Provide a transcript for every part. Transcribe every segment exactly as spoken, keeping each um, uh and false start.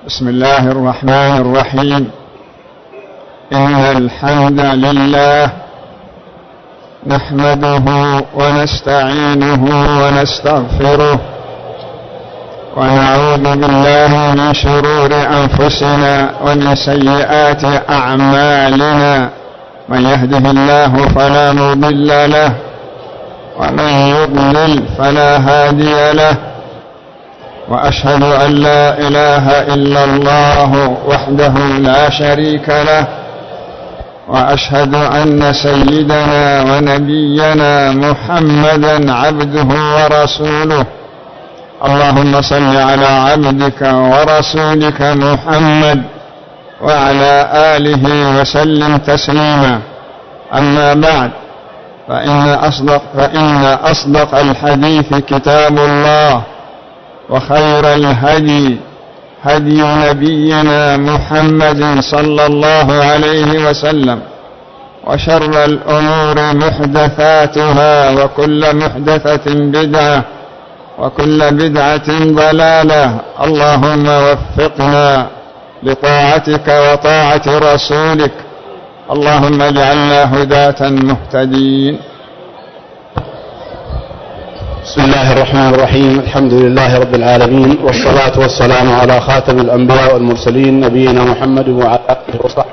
بسم الله الرحمن الرحيم. إن الحمد لله نحمده ونستعينه ونستغفره ونعوذ بالله من شرور أنفسنا ومن سيئات أعمالنا، من يهده الله فلا مضل له ومن يضلل فلا هادي له، وأشهد أن لا إله إلا الله وحده لا شريك له، وأشهد أن سيدنا ونبينا محمدا عبده ورسوله. اللهم صل على عبدك ورسولك محمد وعلى آله وسلم تسليما. أما بعد، فإن أصدق, فإن أصدق الحديث كتاب الله، وخير الهدي هدي نبينا محمد صلى الله عليه وسلم، وشر الأمور محدثاتها، وكل محدثة بدعة، وكل بدعة ضلالة. اللهم وفقنا لطاعتك وطاعة رسولك، اللهم اجعلنا هداة مهتدين. بسم الله الرحمن الرحيم. الحمد لله رب العالمين، والصلاة والسلام على خاتم الأنبياء والمرسلين نبينا محمد وعلى آله وصحبه.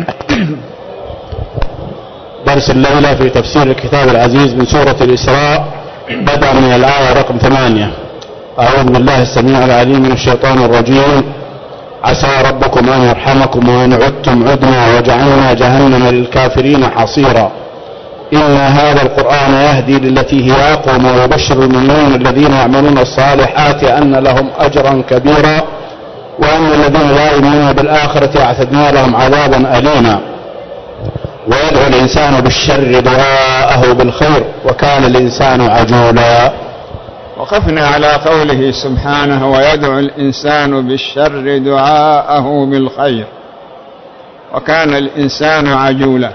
درس الليلة في تفسير الكتاب العزيز من سورة الإسراء، بدأ من الآية رقم ثمانية. أعوذ بالله السميع العليم من الشيطان الرجيم. عسى ربكم أن يرحمكم وإن عدتم عدنا وجعلنا جهنم للكافرين حصيرا. إن هذا القرآن يهدي للتي هي أقوم ويبشر المؤمنين الذين يعملون الصالحات أن لهم أجرا كبيرا، وأن الذين لا يؤمنون بالآخرة أعتدنا لهم عذابا أليما. ويدعو الإنسان بالشر دعاءه بالخير، وكان الإنسان عجولا. وقفنا على قوله سبحانه: ويدعو الإنسان بالشر دعاءه بالخير، وكان الإنسان عجولا.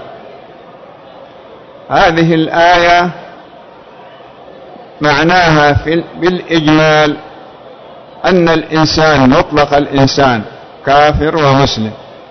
هذه الآية معناها في بالإجمال أن الإنسان مطلق الإنسان كافر ومسلم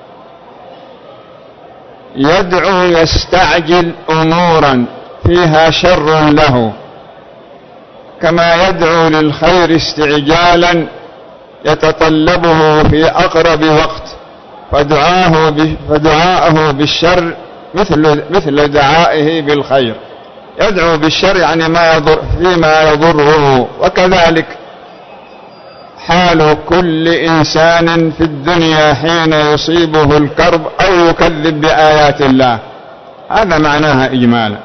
يدعو يستعجل أمورا فيها شر له، كما يدعو للخير استعجالا يتطلبه في أقرب وقت، فدعاه فدعاءه بالشر مثل مثل دعائه بالخير. يدعو بالشر يعني ما يضر فيما يضره. وكذلك حال كل إنسان في الدنيا حين يصيبه الكرب أو يكذب بآيات الله، هذا معناها إجمالا.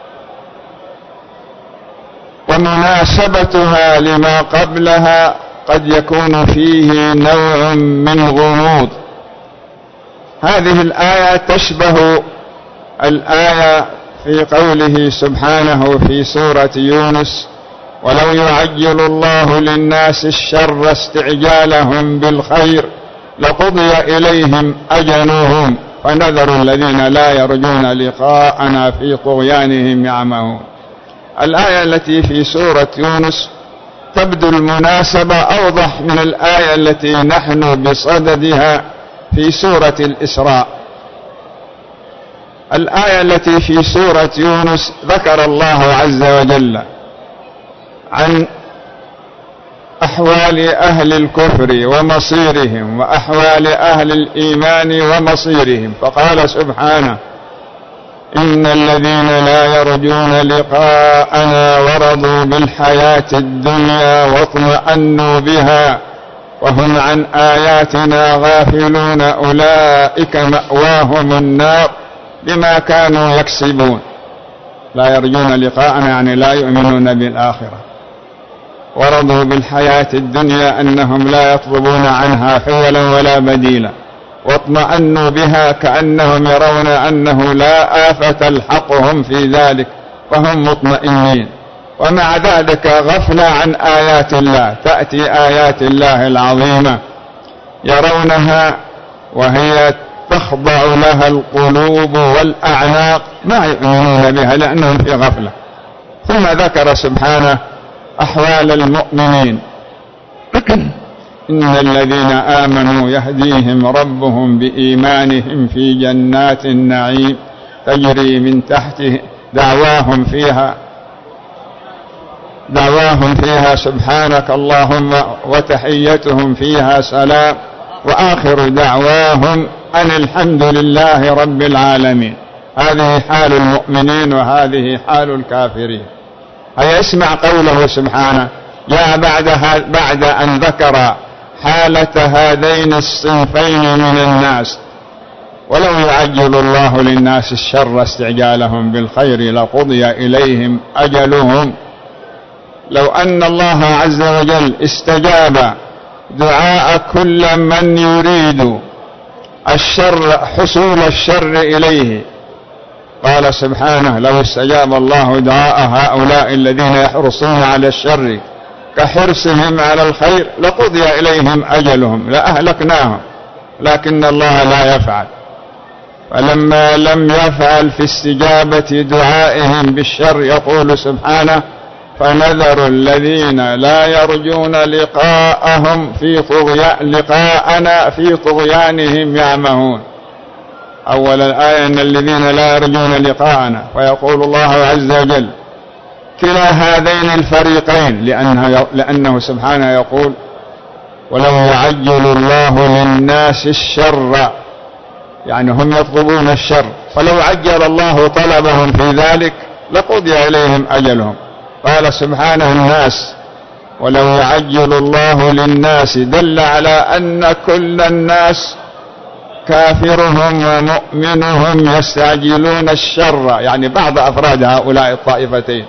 ومناسبتها لما قبلها قد يكون فيه نوع من غموض. هذه الآية تشبه الآية في قوله سبحانه في سورة يونس: ولو يعجل الله للناس الشر استعجالهم بالخير لقضي إليهم أجلهم فنذر الذين لا يرجون لقاءنا في طغيانهم يعمهون. الآية التي في سورة يونس تبدو المناسبة أوضح من الآية التي نحن بصددها في سورة الإسراء. الآية التي في سورة يونس ذكر الله عز وجل عن أحوال أهل الكفر ومصيرهم، وأحوال أهل الإيمان ومصيرهم، فقال سبحانه: إن الذين لا يرجون لقاءنا ورضوا بالحياة الدنيا واطمأنوا بها وهم عن آياتنا غافلون أولئك مأواهم النار بما كانوا يكسبون. لا يرجون لقاءنا يعني لا يؤمنون بالآخرة. ورضوا بالحياة الدنيا أنهم لا يطلبون عنها حولا ولا بديلا، واطمأنوا بها كأنهم يرون أنه لا آفة تلحقهم في ذلك فهم مطمئنين. ومع ذلك غفلة عن آيات الله. تأتي آيات الله العظيمة يرونها وهي تخضع لها القلوب والأعناق، ما يؤمنون بها لأنهم في غفلة. ثم ذكر سبحانه أحوال المؤمنين إن الذين آمنوا يهديهم ربهم بإيمانهم في جنات النعيم تجري من تحته دعواهم فيها دعواهم فيها سبحانك اللهم وتحيتهم فيها سلام وآخر دعواهم أن الحمد لله رب العالمين. هذه حال المؤمنين وهذه حال الكافرين. هيا اسمع قوله سبحانه جاء بعد, بعد أن ذكر حالة هذين الصنفين من الناس: ولو يعجل الله للناس الشر استعجالهم بالخير لقضي إليهم أجلهم. لو أن الله عز وجل استجاب دعاء كل من يريد الشر حصول الشر إليه، قال سبحانه: لو استجاب الله دعاء هؤلاء الذين يحرصون على الشر كحرصهم على الخير لقضي إليهم أجلهم لأهلكناهم، لكن الله لا يفعل. فلما لم يفعل في استجابة دعائهم بالشر يقول سبحانه: فنذر الذين لا يرجون لقاءهم في طغيان لقاءنا في طغيانهم يعمهون. أول الآية أن الذين لا يرجون لقاءنا، فيقول الله عز وجل كلا هذين الفريقين، لأنه, لأنه سبحانه يقول: ولو يعجل الله للناس الشر، يعني هم يطلبون الشر، فلو عجل الله طلبهم في ذلك لقضي إليهم أجلهم. قال سبحانه الناس، ولو يعجل الله للناس، دل على أن كل الناس كافرهم ومؤمنهم يستعجلون الشر، يعني بعض أفراد هؤلاء الطائفتين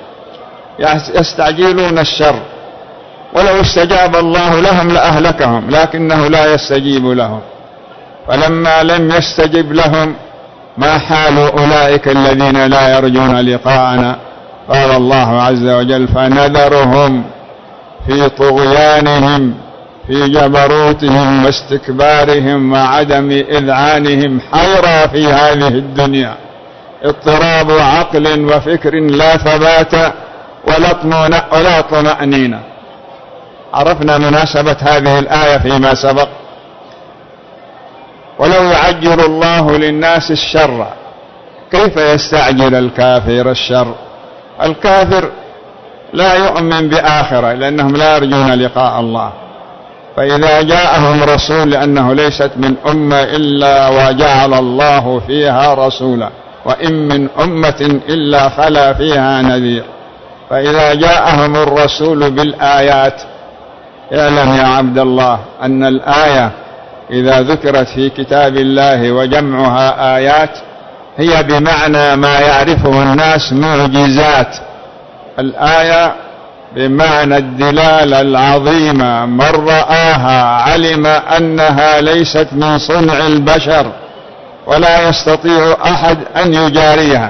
يستعجلون الشر، ولو استجاب الله لهم لأهلكهم، لكنه لا يستجيب لهم. فلما لم يستجب لهم ما حال أولئك الذين لا يرجون لقاءنا؟ قال الله عز وجل: فنذرهم في طغيانهم في جبروتهم واستكبارهم وعدم إذعانهم حيرى في هذه الدنيا، اضطراب عقل وفكر لا ثبات ولا طمأنينة. عرفنا مناسبة هذه الآية فيما سبق. ولو يعجل الله للناس الشر، كيف يستعجل الكافر الشر؟ الكافر لا يؤمن بآخرة لأنهم لا يرجون لقاء الله، فإذا جاءهم رسول، لأنه ليست من أمة إلا وجعل الله فيها رسولا، وإن من أمة إلا خلا فيها نذير. فإذا جاءهم الرسول بالآيات، اعلم يا عبد الله أن الآية إذا ذكرت في كتاب الله وجمعها آيات هي بمعنى ما يعرفه الناس معجزات. الآية بمعنى الدلالة العظيمة، من رآها علم أنها ليست من صنع البشر ولا يستطيع أحد أن يجاريها.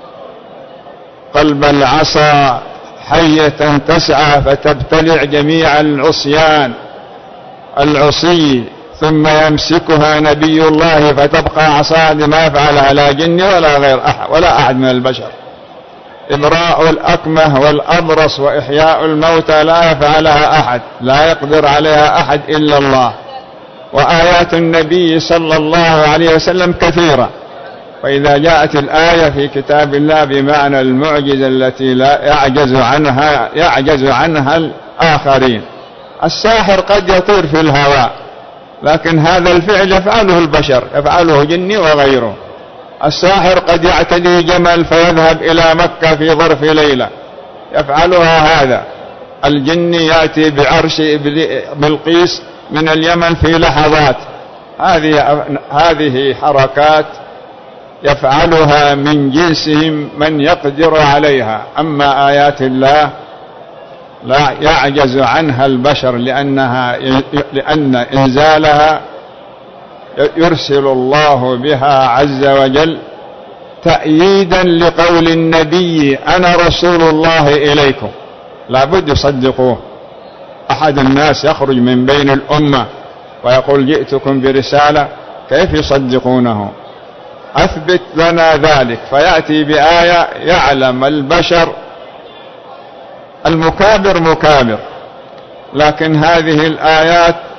قلب العصا حية تسعى فتبتلع جميع العصيان العصي، ثم يمسكها نبي الله فتبقى عصا ما يفعلها لا جن ولا غير أحد ولا أحد من البشر. إبراء الأكمه والأبرص وإحياء الموتى لا يفعلها أحد، لا يقدر عليها أحد إلا الله. وآيات النبي صلى الله عليه وسلم كثيرة. فإذا جاءت الآية في كتاب الله بمعنى المعجزة التي لا يعجز عنها يعجز عنها الآخرين. الساحر قد يطير في الهواء، لكن هذا الفعل يفعله البشر، يفعله جني وغيره. الساحر قد يعتدي جمل فيذهب إلى مكة في ظرف ليلة، يفعلها هذا. الجني يأتي بعرش بلقيس من اليمن في لحظات. هذه هذه حركات يفعلها من جنسهم من يقدر عليها. أما آيات الله لا يعجز عنها البشر، لأنها لأن إنزالها يرسل الله بها عز وجل تأييدا لقول النبي: أنا رسول الله إليكم. لا بد يصدقوه. أحد الناس يخرج من بين الأمة ويقول: جئتكم برسالة، كيف يصدقونه؟ أثبت لنا ذلك. فيأتي بآية يعلم البشر. المكابر مكابر، لكن هذه الآيات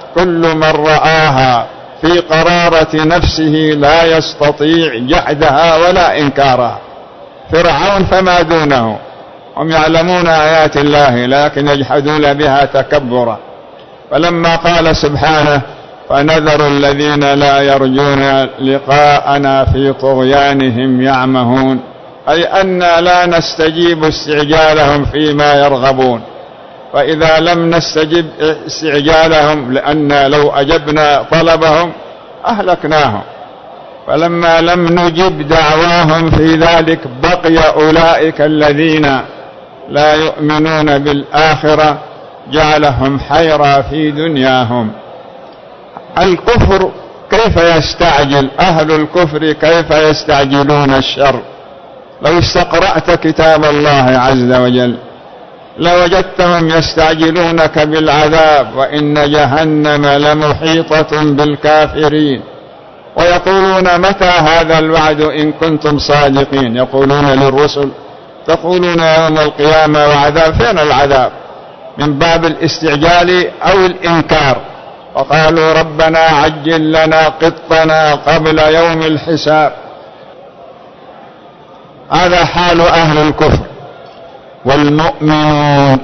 كل من رآها في قرارة نفسه لا يستطيع جحدها ولا إنكارها. فرعون فما دونه، هم يعلمون آيات الله لكن يجحدون بها تكبرا. فلما قال سبحانه فنذر الذين لا يرجون لقاءنا في طغيانهم يعمهون، أي أن لا نستجيب استعجالهم فيما يرغبون، فإذا لم نستجب استعجالهم لأن لو أجبنا طلبهم أهلكناهم، فلما لم نجب دعواهم في ذلك بقي أولئك الذين لا يؤمنون بالآخرة جعلهم حيرى في دنياهم. الكفر كيف يستعجل أهل الكفر، كيف يستعجلون الشر؟ لو استقرأت كتاب الله عز وجل لوجدتهم يستعجلونك بالعذاب، وإن جهنم لمحيطة بالكافرين، ويقولون متى هذا الوعد إن كنتم صادقين. يقولون للرسل تقولون يوم القيامة وعذاب، فين العذاب؟ من باب الاستعجال أو الإنكار. وقالوا ربنا عجل لنا قطنا قبل يوم الحساب. هذا حال أهل الكفر. والمؤمنون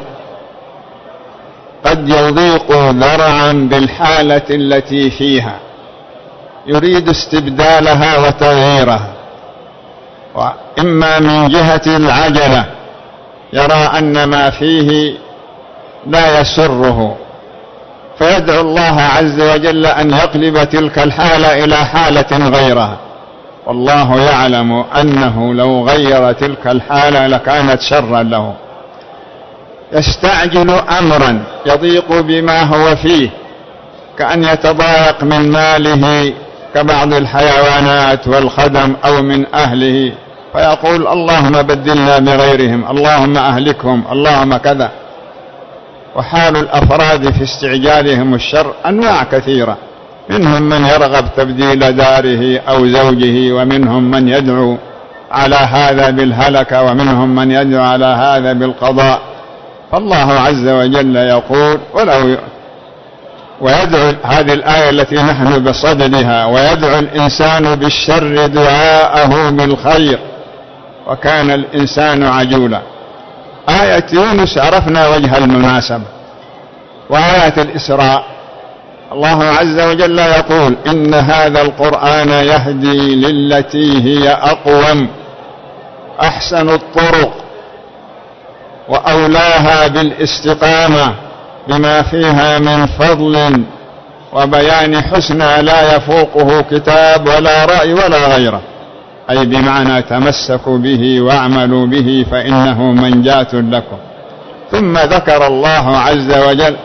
قد يضيق ذرعا بالحالة التي فيها، يريد استبدالها وتغييرها، وإما من جهة العجلة يرى أن ما فيه لا يسره فيدعو الله عز وجل أن يقلب تلك الحالة إلى حالة غيرها، والله يعلم أنه لو غير تلك الحالة لكانت شرا له. يستعجل أمرا يضيق بما هو فيه، كأن يتضايق من ماله كبعض الحيوانات والخدم أو من أهله، فيقول اللهم بدلنا بغيرهم، اللهم أهلكهم، اللهم كذا. وحال الأفراد في استعجالهم الشر أنواع كثيرة، منهم من يرغب تبديل داره أو زوجه، ومنهم من يدعو على هذا بالهلكة، ومنهم من يدعو على هذا بالقضاء. فالله عز وجل يقول ولو ويدعو، هذه الآية التي نحن بصددها، ويدعو الإنسان بالشر دعاءه بالخير وكان الإنسان عجولا. آية يونس عرفنا وجه المناسبة، وآية الإسراء الله عز وجل يقول إن هذا القرآن يهدي للتي هي أقوم أحسن الطرق وأولاها بالاستقامة بما فيها من فضل وبيان حسنى لا يفوقه كتاب ولا رأي ولا غيره، أي بمعنى تمسكوا به واعملوا به فإنه منجاة لكم. ثم ذكر الله عز وجل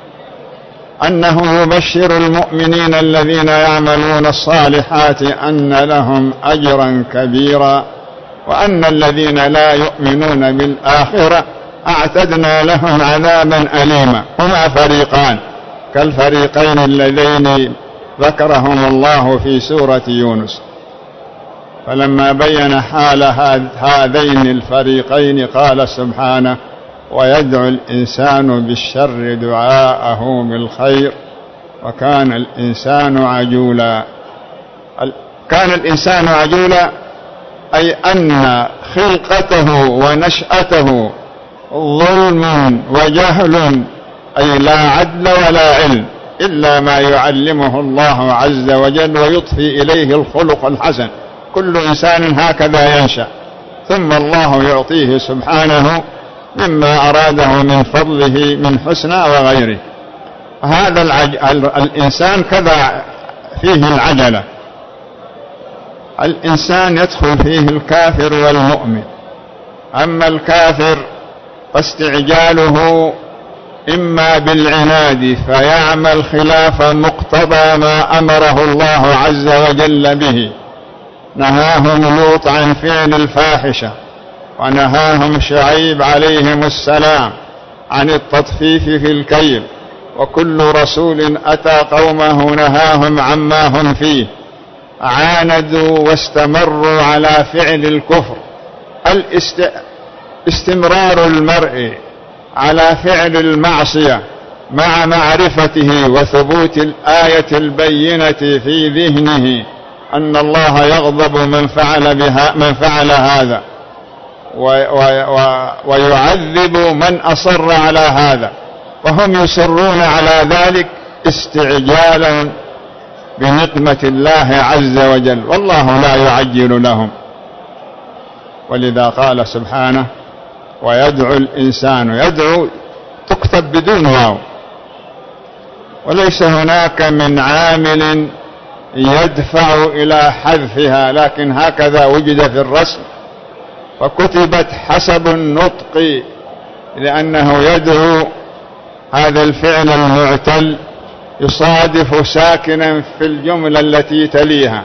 أنه يبشر المؤمنين الذين يعملون الصالحات أن لهم أجرا كبيرا، وأن الذين لا يؤمنون بالآخرة أعتدنا لهم عذابا أليما. هما فريقان كالفريقين اللذين ذكرهم الله في سورة يونس. فلما بين حال هذين الفريقين قال سبحانه ويدعو الإنسان بالشر دعاءه بالخير وكان الإنسان عجولا. كان الإنسان عجولا أي أن خلقته ونشأته ظلم وجهل، أي لا عدل ولا علم إلا ما يعلمه الله عز وجل ويضفي إليه الخلق الحسن. كل إنسان هكذا ينشأ، ثم الله يعطيه سبحانه مما أراده من فضله من حسنى وغيره. هذا العج... الإنسان كذا فيه العجلة. الإنسان يدخل فيه الكافر والمؤمن. أما الكافر فاستعجاله إما بالعناد فيعمل خلاف مقتضى ما أمره الله عز وجل به. نهاهم لوط عن فعل الفاحشة، ونهاهم شعيب عليهم السلام عن التطفيف في الكيل، وكل رسول أتى قومه نهاهم عما هم فيه. عاندوا واستمروا على فعل الكفر. الاست... استمرار المرء على فعل المعصية مع معرفته وثبوت الآية البينة في ذهنه أن الله يغضب من فعل بها من فعل هذا ويعذب من أصر على هذا، وهم يصرون على ذلك استعجالا بنقمة الله عز وجل، والله لا يعجل لهم. ولذا قال سبحانه: ويدعو الإنسان، يدعو تكتب بدون واو، وليس هناك من عامل يدفع إلى حذفها، لكن هكذا وجد في الرسم فكتبت حسب النطق، لأنه يدعو هذا الفعل المعتل يصادف ساكنا في الجملة التي تليها،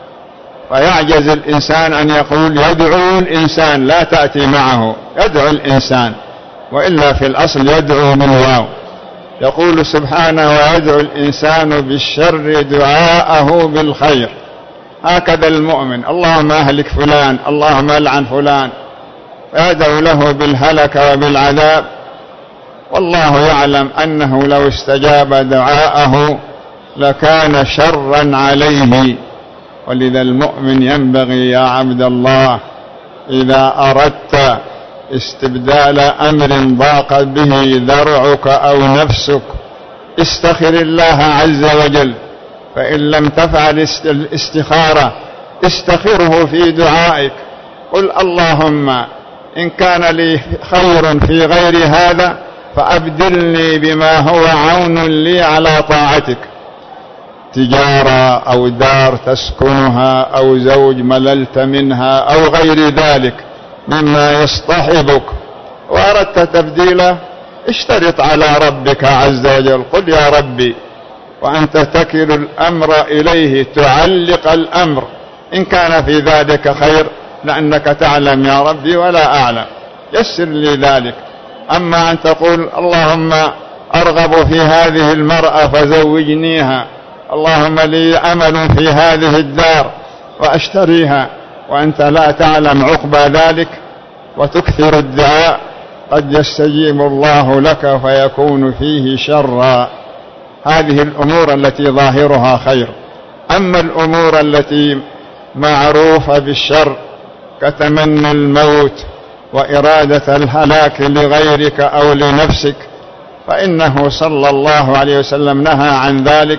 فيعجز الإنسان أن يقول يدعو الإنسان، لا تأتي معه يدعو الإنسان، وإلا في الأصل يدعو من واو. يقول سبحانه: ويدعو الإنسان بالشر دعاءه بالخير. هكذا المؤمن: اللهم أهلك فلان، اللهم ألعن فلان، فيدعو له بالهلك وبالعذاب، والله يعلم أنه لو استجاب دعاءه لكان شرا عليه. ولذا المؤمن ينبغي يا عبد الله إذا أردت استبدال أمر ضاق به ذرعك أو نفسك استخر الله عز وجل، فإن لم تفعل الاستخارة استخره في دعائك، قل: اللهم إن كان لي خير في غير هذا فأبدلني بما هو عون لي على طاعتك، تجارة أو دار تسكنها أو زوج مللت منها أو غير ذلك مما يصطحبك، وأردت تبديله اشترط على ربك عز وجل، قل: يا ربي، وأنت تكل الأمر إليه، تعلق الأمر، إن كان في ذلك خير لأنك تعلم يا ربي ولا أعلم، يسر لي ذلك. أما أن تقول: اللهم أرغب في هذه المرأة فزوجنيها، اللهم لي أمل في هذه الدار وأشتريها، وأنت لا تعلم عقبى ذلك وتكثر الدعاء، قد يستجيب الله لك فيكون فيه شرا. هذه الأمور التي ظاهرها خير. أما الأمور التي معروفة بالشر كتمني الموت وإرادة الهلاك لغيرك أو لنفسك فإنه صلى الله عليه وسلم نهى عن ذلك،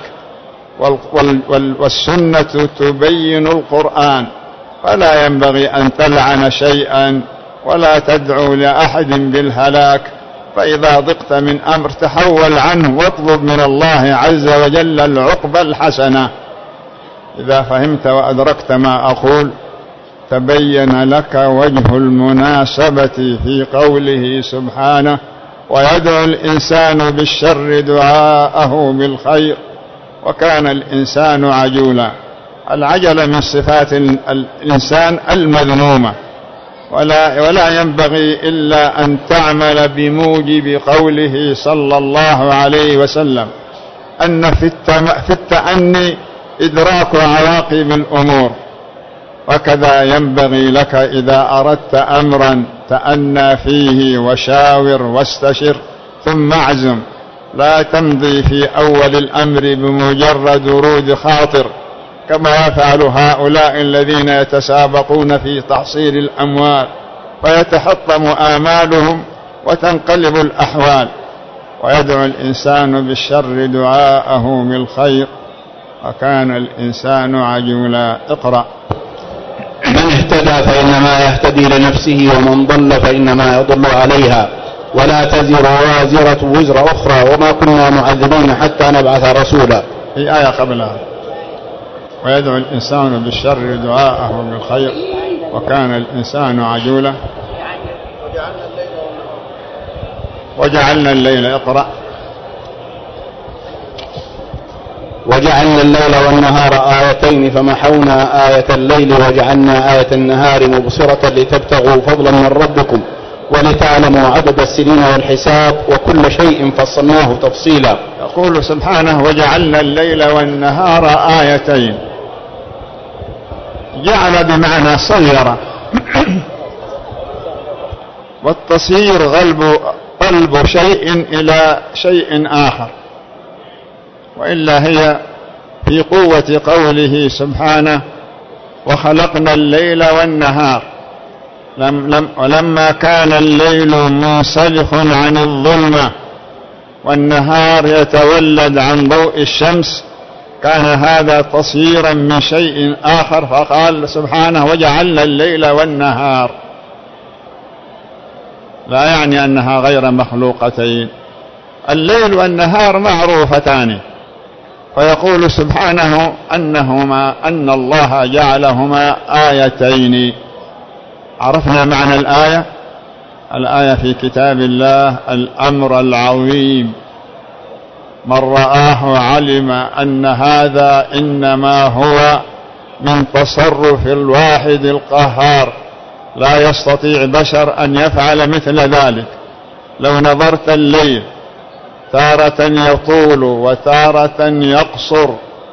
والسنة تبين القرآن، فلا ينبغي أن تلعن شيئا ولا تدعو لأحد بالهلاك. فإذا ضقت من أمر تحول عنه واطلب من الله عز وجل العقبى الحسنة. إذا فهمت وأدركت ما أقول تبين لك وجه المناسبة في قوله سبحانه: ويدعو الإنسان بالشر دعاءه بالخير وكان الإنسان عجولا. العجل من صفات الإنسان المذمومة، ولا, ولا ينبغي إلا أن تعمل بموجب قوله صلى الله عليه وسلم أن في, في التأني إدراك عواقب الأمور، وكذا ينبغي لك إذا أردت أمرا تأنى فيه وشاور واستشر ثم اعزم، لا تمضي في أول الأمر بمجرد ورود خاطر كما يفعل هؤلاء الذين يتسابقون في تحصيل الأموال فيتحطم آمالهم وتنقلب الأحوال. ويدعو الإنسان بالشر دعاءه بالخير وكان الإنسان عجولا. اقرأ. من اهتدى فإنما يهتدي لنفسه ومن ضل فإنما يضل عليها ولا تزر وازرة وزر أخرى وما كنا معذبين حتى نبعث رسولا. في آية قبلها: ويدعو الإنسان بالشر دعاءه بالخير وكان الإنسان عجولا. وجعلنا الليل. اقرأ. وجعلنا الليل والنهار آيتين فمحونا آية الليل وجعلنا آية النهار مبصرة لتبتغوا فضلا من ربكم ولتعلموا عدد السنين والحساب وكل شيء فصلناه تفصيلا. يقول سبحانه: وجعلنا الليل والنهار آيتين. جعل بمعنى صير، والتصير غلب قلب شيء إلى شيء آخر، وإلا هي في قوة قوله سبحانه: وخلقنا الليل والنهار. لم لم ولما كان الليل منسلخ عن الظلمة والنهار يتولد عن ضوء الشمس، كان هذا تصيرا من شيء آخر، فقال سبحانه: وجعلنا الليل والنهار. لا يعني أنها غير مخلوقتين، الليل والنهار معروفتان، فيقول سبحانه أنهما أن الله جعلهما آيتين. عرفنا معنى الآية. الآية في كتاب الله الأمر العظيم، من رآه علم أن هذا إنما هو من تصرف الواحد القهار، لا يستطيع بشر أن يفعل مثل ذلك. لو نظرت الليل تارة يطول وتارة يقصر،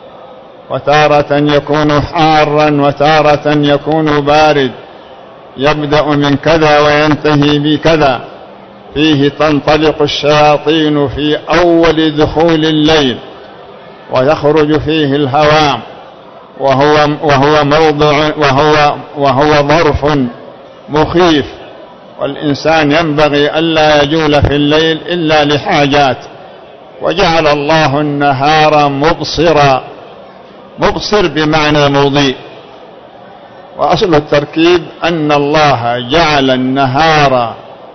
وتارة يكون حارا وتارة يكون بارد، يبدأ من كذا وينتهي بكذا، فيه تنطلق الشياطين في أول دخول الليل، ويخرج فيه الهوام، وهو وهو موضع وهو وهو ظرف مخيف، والإنسان ينبغي ألا يجول في الليل إلا لحاجات. وجعل الله النهار مبصرا، مبصر بمعنى مضيء، وأصل التركيب أن الله جعل النهار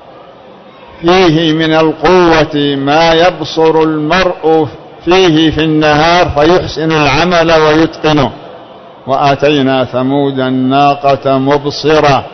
فيه من القوة ما يبصر المرء فيه في النهار فيحسن العمل ويتقنه. وآتينا ثمود الناقة مبصرة،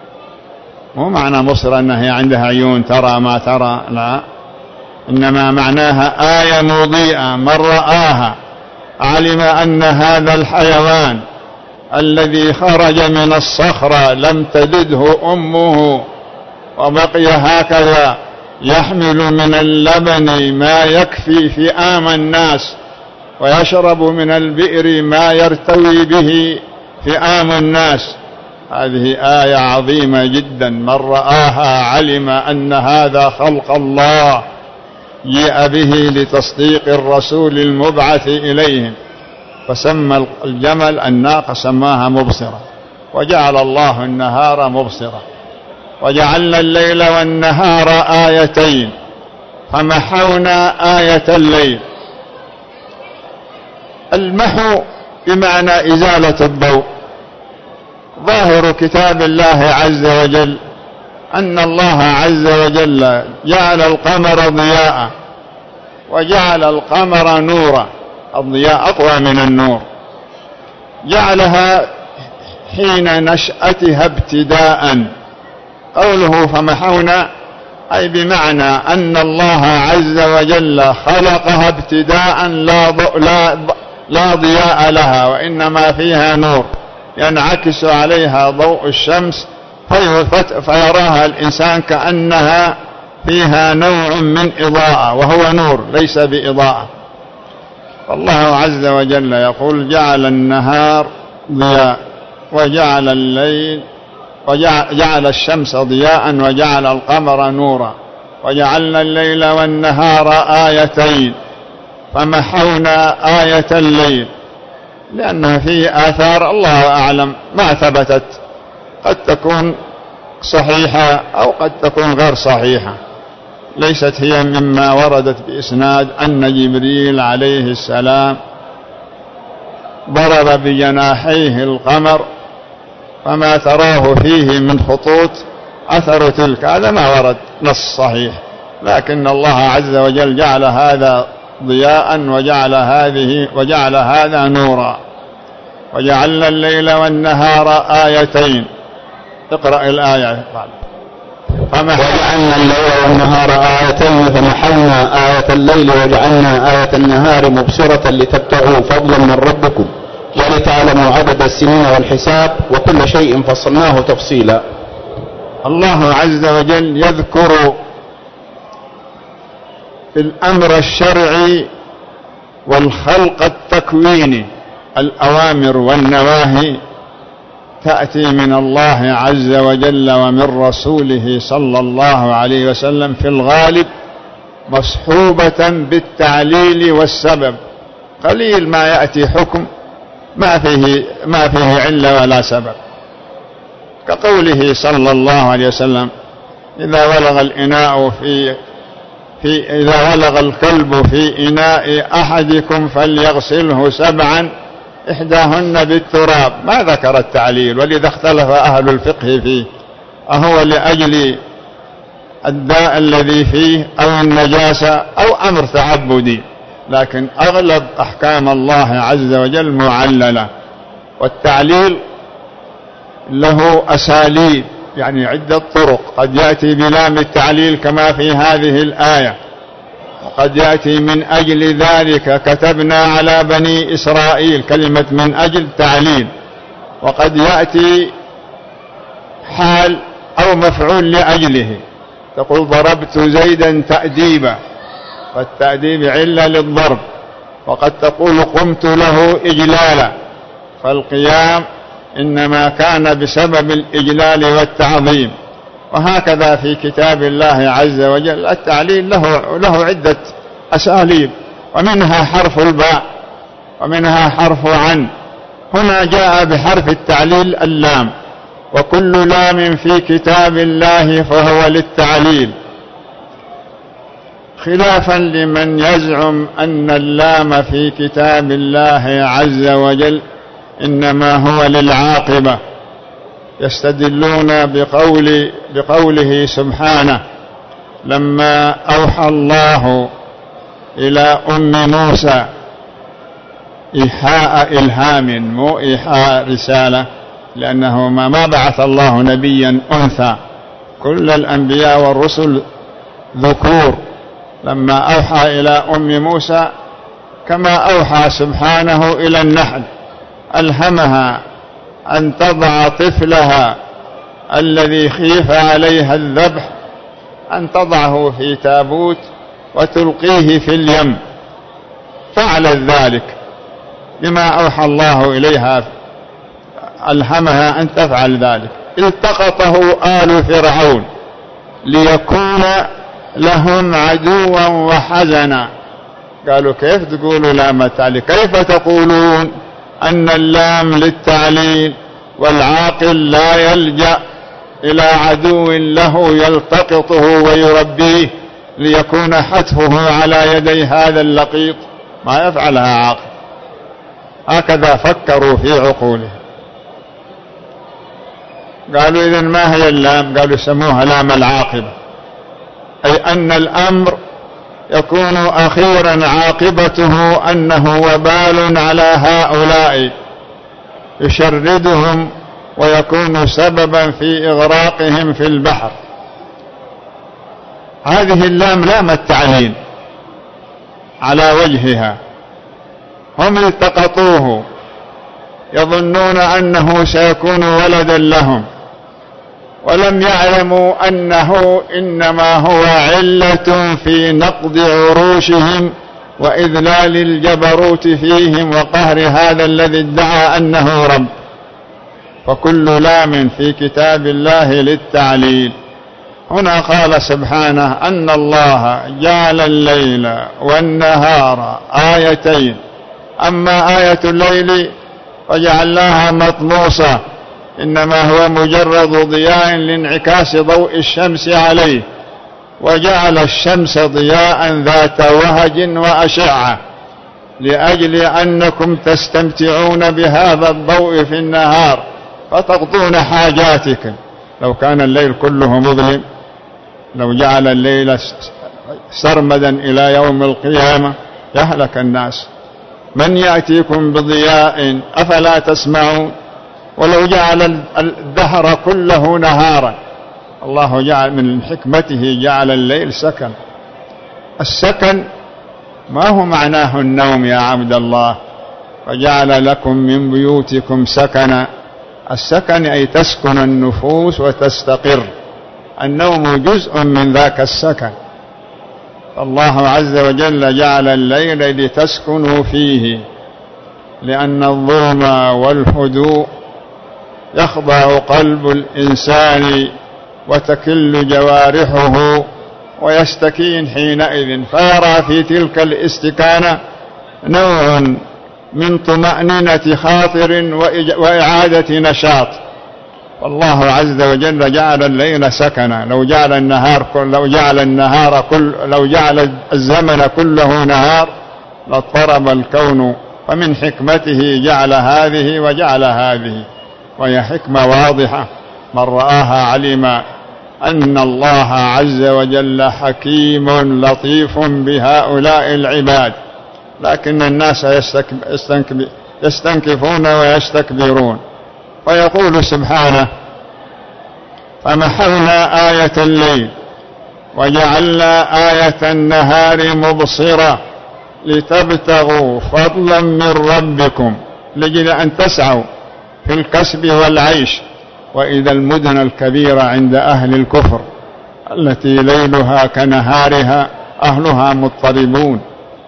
مو معنى مبصرة أنها عندها عيون ترى ما ترى، لا، إنما معناها آية مضيئة، من رآها علم أن هذا الحيوان الذي خرج من الصخرة لم تلده أمه وبقي هكذا يحمل من اللبن ما يكفي فئام الناس، ويشرب من البئر ما يرتوي به فئام الناس. هذه آية عظيمة جدا، من رآها علم أن هذا خلق الله جيء به لتصديق الرسول المبعث إليهم، فسمى الجمل الناقة سماها مبصرة. وجعل الله النهار مبصرة، وجعلنا الليل والنهار آيتين، فمحونا آية الليل. المحو بمعنى إزالة الضوء. ظاهر كتاب الله عز وجل أن الله عز وجل جعل القمر ضياء، وجعل القمر نورا، الضياء أقوى من النور، جعلها حين نشأتها ابتداء. قوله فمحونا أي بمعنى أن الله عز وجل خلقها ابتداء لا, لا, لا ضياء لها، وإنما فيها نور ينعكس عليها ضوء الشمس فيراها الإنسان كأنها فيها نوع من إضاءة، وهو نور ليس بإضاءة. فالله عز وجل يقول جعل النهار ضياء وجعل الليل وجعل الشمس ضياء وجعل القمر نورا، وجعلنا الليل والنهار آيتين، فمحونا آية الليل لأنها فيه آثار الله أعلم ما ثبتت، قد تكون صحيحة أو قد تكون غير صحيحة، ليست هي مما وردت بإسناد أن جبريل عليه السلام ضرب بجناحيه القمر فما تراه فيه من خطوط أثر تلك، هذا ما ورد نص صحيح، لكن الله عز وجل جعل هذا ضياء وجعل هذه وجعل هذا نورا. وجعلنا الليل والنهار آيتين. اقرأ الآية. وجعلنا الليل والنهار آيتين فمحونا آية الليل وجعلنا آية النهار مبصرة لتبتغوا فضلا من ربكم ولتعلموا عدد السنين والحساب وكل شيء فصلناه تفصيلا. الله عز وجل يذكر في الأمر الشرعي والخلق التكويني، الأوامر والنواهي، تأتي من الله عز وجل ومن رسوله صلى الله عليه وسلم في الغالب مصحوبة بالتعليل والسبب. قليل ما يأتي حكم ما فيه, ما فيه علة ولا سبب، كقوله صلى الله عليه وسلم: إذا ولغ الإناء في في إذا ولغ الكلب في إناء أحدكم فليغسله سبعا إحداهن بالتراب. ما ذكر التعليل، ولذا اختلف أهل الفقه فيه، أهو لأجل الداء الذي فيه أو النجاسة أو أمر تعبدي، لكن أغلب أحكام الله عز وجل معللة. والتعليل له أساليب، يعني عدة طرق، قد يأتي بلام التعليل كما في هذه الآية، وقد يأتي من أجل ذلك كتبنا على بني إسرائيل، كلمة من أجل تعليل، وقد يأتي حال أو مفعول لأجله، تقول ضربت زيدا تأديبا، فالتأديب علة للضرب، وقد تقول قمت له إجلالا، فالقيام إنما كان بسبب الإجلال والتعظيم. وهكذا في كتاب الله عز وجل التعليل له, له عدة أساليب، ومنها حرف الباء ومنها حرف عن. هنا جاء بحرف التعليل اللام، وكل لام في كتاب الله فهو للتعليل، خلافا لمن يزعم أن اللام في كتاب الله عز وجل إنما هو للعاقبة. يستدلون بقول بقوله سبحانه: لما أوحى الله إلى أم موسى إيحاء إلهام، مو إيحاء رسالة، لأنه ما بعث الله نبيا أنثى، كل الأنبياء والرسل ذكور. لما أوحى إلى أم موسى كما أوحى سبحانه إلى النحل، ألهمها أن تضع طفلها الذي خيف عليها الذبح، أن تضعه في تابوت وتلقيه في اليم، فعلت ذلك بما أوحى الله إليها، ألهمها أن تفعل ذلك. التقطه آل فرعون ليكون لهم عدوا وحزنا. قالوا: كيف تقولوا لام التعليل؟ كيف تقولون أن اللام للتعليل والعاقل لا يلجأ إلى عدو له يلتقطه ويربيه ليكون حتفه على يدي هذا اللقيط؟ ما يفعلها عاقل. هكذا فكروا في عقولهم. قالوا: إذن ما هي اللام؟ قالوا: سموها لام العاقبة، أي أن الأمر يكون أخيرا عاقبته أنه وبال على هؤلاء يشردهم ويكون سببا في إغراقهم في البحر. هذه اللام لام التعليل على وجهها، هم التقطوه يظنون أنه سيكون ولدا لهم، ولم يعلموا أنه إنما هو علة في نقض عروشهم وإذلال الجبروت فيهم وقهر هذا الذي ادعى أنه رب. فكل لام في كتاب الله للتعليل. هنا قال سبحانه أن الله جعل الليل والنهار آيتين، أما آية الليل فجعلناها مطموسة، إنما هو مجرد ضياء لانعكاس ضوء الشمس عليه، وجعل الشمس ضياء ذات وهج وأشعة لأجل أنكم تستمتعون بهذا الضوء في النهار فتقضون حاجاتكم. لو كان الليل كله مظلم، لو جعل الليل سرمدا إلى يوم القيامة يهلك الناس. من يأتيكم بضياء أفلا تسمعون؟ ولو جعل الدهر كله نهارا، الله جعل من حكمته جعل الليل سكن. السكن ما هو معناه النوم يا عبد الله، وجعل لكم من بيوتكم سكنا. السكن أي تسكن النفوس وتستقر، النوم جزء من ذاك السكن. الله عز وجل جعل الليل لتسكنوا فيه، لأن الظلم والهدوء يخضع قلب الإنسان وتكل جوارحه ويستكين حينئذ، فيرى في تلك الاستكانة نوع من طمأنينة خاطر وإعادة نشاط. والله عز وجل جعل الليل سكنا، لو جعل النهار كل لو جعل النهار كل لو جعل الزمن كله نهار لاضطرب الكون، فمن حكمته جعل هذه وجعل هذه، وهي حكمة واضحة من رآها علم أن الله عز وجل حكيم لطيف بهؤلاء العباد، لكن الناس يستنكفون ويستكبرون. ويقول سبحانه: فمحونا آية الليل وجعلنا آية النهار مبصرة لتبتغوا فضلا من ربكم، لجل أن تسعوا في الكسب والعيش. وإذا المدن الكبيرة عند أهل الكفر التي ليلها كنهارها أهلها مضطربون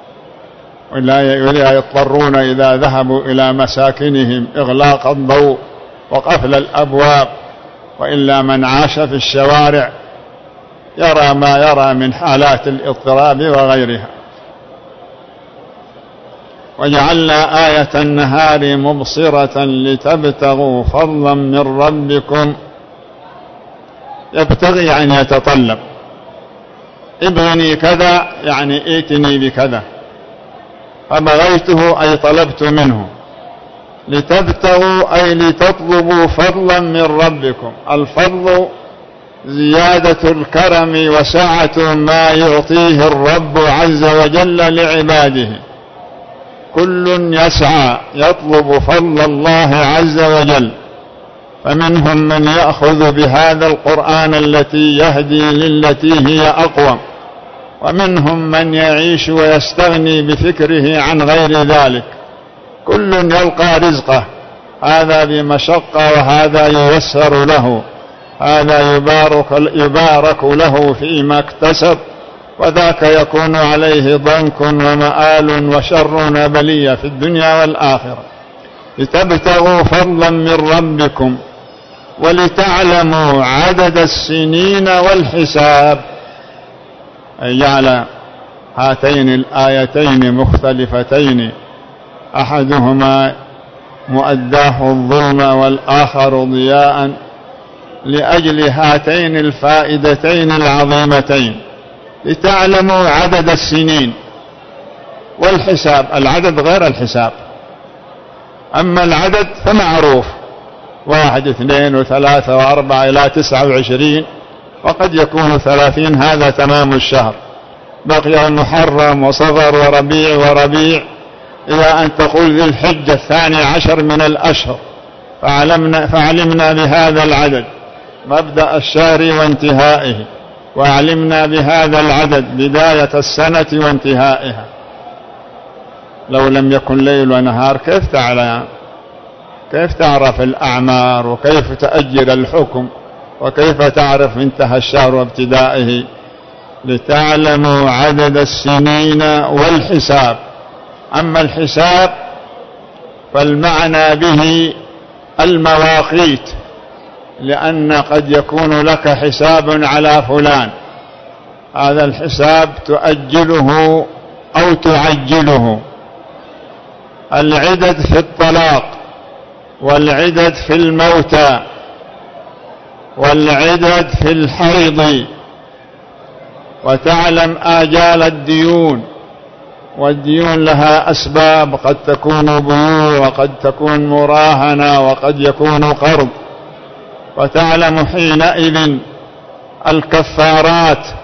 ولا يضطرون إذا ذهبوا إلى مساكنهم إغلاق الضوء وقفل الأبواب، وإلا من عاش في الشوارع يرى ما يرى من حالات الاضطراب وغيرها. وجعلنا آية النهار مبصرة لتبتغوا فضلا من ربكم. يبتغي يعني يتطلب، ابغني كذا يعني ائتني بكذا، فبغيته أي طلبت منه. لتبتغوا أي لتطلبوا فضلا من ربكم. الفضل زيادة الكرم وسعة ما يعطيه الرب عز وجل لعباده. كل يسعى يطلب فضل الله عز وجل، فمنهم من يأخذ بهذا القرآن التي يهدي للتي هي أقوم، ومنهم من يعيش ويستغني بفكره عن غير ذلك. كل يلقى رزقه، هذا بمشقة وهذا ييسر له، هذا يبارك, يبارك له فيما اكتسب، وذاك يكون عليه ضنك ومآل وشر بلية في الدنيا والآخرة. لتبتغوا فضلا من ربكم ولتعلموا عدد السنين والحساب. أي جعل هاتين الآيتين مختلفتين، أحدهما مؤداه الظلم والآخر ضياء، لأجل هاتين الفائدتين العظيمتين. لتعلموا عدد السنين والحساب، العدد غير الحساب. أما العدد فمعروف، واحد اثنين وثلاثة وأربعة إلى تسعة وعشرين، وقد يكون ثلاثين، هذا تمام الشهر. بقي المحرم وصفر وربيع وربيع إلى أن تقول ذي الحجة الثاني عشر من الأشهر، فعلمنا, فعلمنا بهذا العدد مبدأ الشهر وانتهائه، وعلمنا بهذا العدد بداية السنة وانتهائها. لو لم يكن ليل ونهار كيف تعلم؟ كيف تعرف الأعمار؟ وكيف تأجل الحكم؟ وكيف تعرف انتهى الشهر وابتدائه؟ لتعلموا عدد السنين والحساب. أما الحساب فالمعنى به المواقيت، لأن قد يكون لك حساب على فلان، هذا الحساب تؤجله أو تعجله. العدد في الطلاق، والعدد في الموتى، والعدد في الحيض. وتعلم آجال الديون، والديون لها أسباب، قد تكون بيوع وقد تكون مراهنة وقد يكون قرض. وتعلم حينئذ الكفارات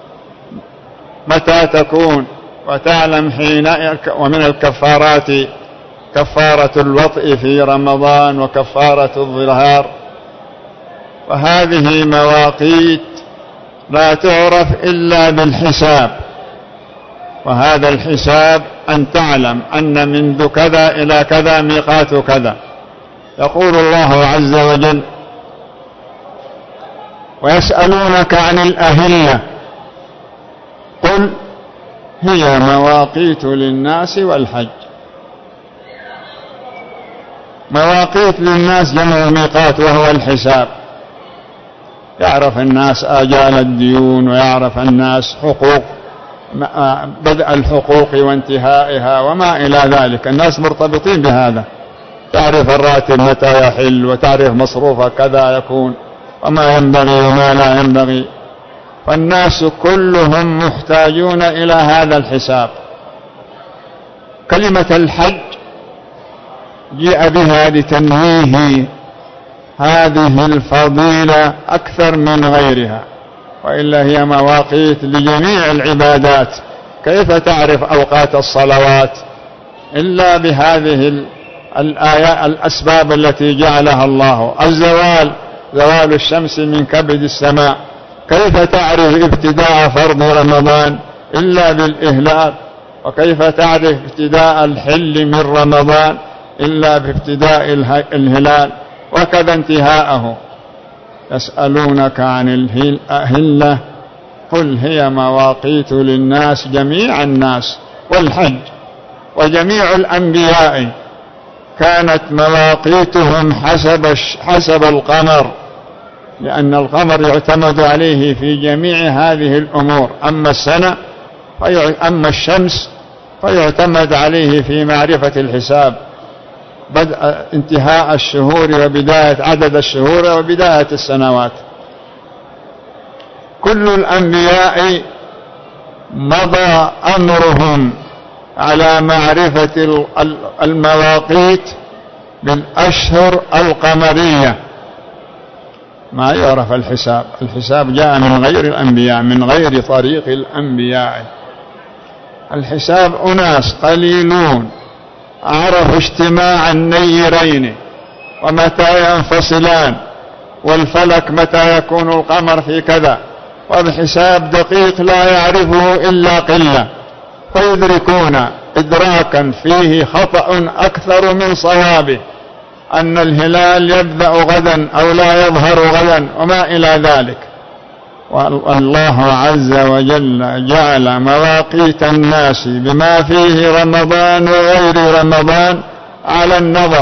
متى تكون، وتعلم حينئذ. ومن الكفارات كفارة الوطء في رمضان وكفارة الظهار. وهذه مواقيت لا تعرف إلا بالحساب، وهذا الحساب أن تعلم أن منذ كذا إلى كذا ميقات كذا. يقول الله عز وجل: ويسألونك عن الأهلة قل هي مواقيت للناس والحج. مواقيت للناس جمع ميقات وهو الحساب، يعرف الناس آجال الديون، ويعرف الناس حقوق بدء الحقوق وانتهائها وما إلى ذلك. الناس مرتبطين بهذا، تعرف الراتب متى يحل، وتعرف مصروفه كذا يكون، وما ينبغي وما لا ينبغي. فالناس كلهم محتاجون إلى هذا الحساب. كلمة الحج جاء بها لتنويه هذه الفضيلة أكثر من غيرها، وإلا هي مواقيت لجميع العبادات. كيف تعرف أوقات الصلوات إلا بهذه الآيات الأسباب التي جعلها الله؟ الزوال، زوال الشمس من كبد السماء. كيف تعرف ابتداء فرض رمضان إلا بالإهلال؟ وكيف تعرف ابتداء الحل من رمضان إلا بابتداء الهلال؟ وكذا انتهاءه. يسألونك عن الأهلة قل هي مواقيت للناس، جميع الناس. والحج وجميع الأنبياء كانت مواقيتهم حسب حسب القمر، لأن القمر يعتمد عليه في جميع هذه الأمور. أما السنة أما الشمس فيعتمد عليه في معرفة الحساب، بدء انتهاء الشهور وبداية عدد الشهور وبداية السنوات. كل الأنبياء مضى أمرهم على معرفة المواقيت بالأشهر القمرية، ما يعرف الحساب. الحساب جاء من غير الأنبياء، من غير طريق الأنبياء. الحساب أناس قليلون عرفوا اجتماع النيرين ومتى ينفصلان، والفلك متى يكون القمر في كذا، والحساب دقيق لا يعرفه إلا قلة، فيدركون إدراكا فيه خطأ أكثر من صوابه، أن الهلال يبدأ غدا أو لا يظهر غدا وما إلى ذلك. والله عز وجل جعل مواقيت الناس بما فيه رمضان وغير رمضان على النظر.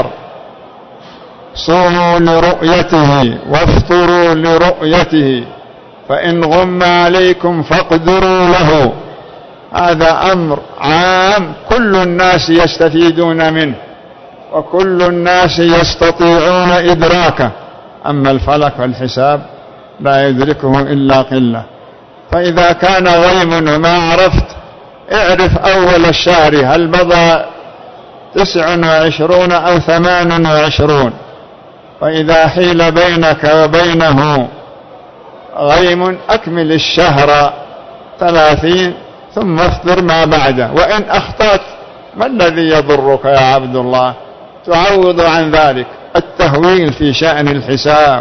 صوموا لرؤيته وافطروا لرؤيته، فإن غم عليكم فاقدروا له. هذا أمر عام كل الناس يستفيدون منه، وكل الناس يستطيعون إدراكه. أما الفلك والحساب لا يدركه إلا قلة. فإذا كان غيم وما عرفت، اعرف أول الشهر هل بضى تسع وعشرون أو ثمان وعشرون، فإذا حيل بينك وبينه غيم أكمل الشهر ثلاثين ثم افطر ما بعده. وإن أخطأت ما الذي يضرك يا عبد الله؟ تعوض عن ذلك. التهويل في شأن الحساب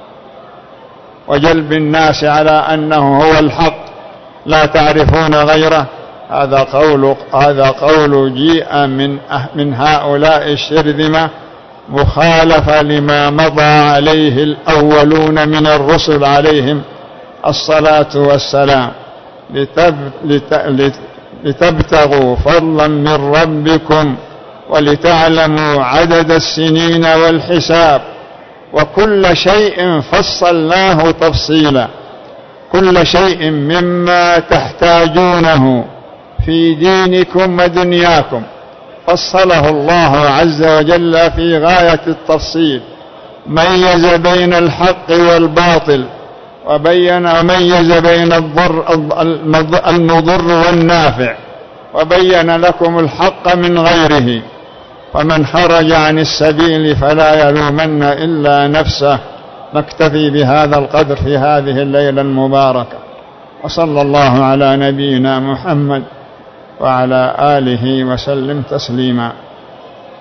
وجلب الناس على أنه هو الحق لا تعرفون غيره، هذا قول هذا قول جيء من من هؤلاء الشرذمة، مخالفة لما مضى عليه الأولون من الرسل عليهم الصلاة والسلام. لتب لت لتبتغوا فضلا من ربكم ولتعلموا عدد السنين والحساب، وكل شيء فصلناه تفصيلا. كل شيء مما تحتاجونه في دينكم ودنياكم فصله الله عز وجل في غاية التفصيل. ميز بين الحق والباطل، وبين وميز بين الضر المضر والنافع، وبين لكم الحق من غيره. فمن خرج عن السبيل فلا يلومن إلا نفسه. نكتفي بهذا القدر في هذه الليلة المباركة، وصلى الله على نبينا محمد وعلى آله وسلم تسليما.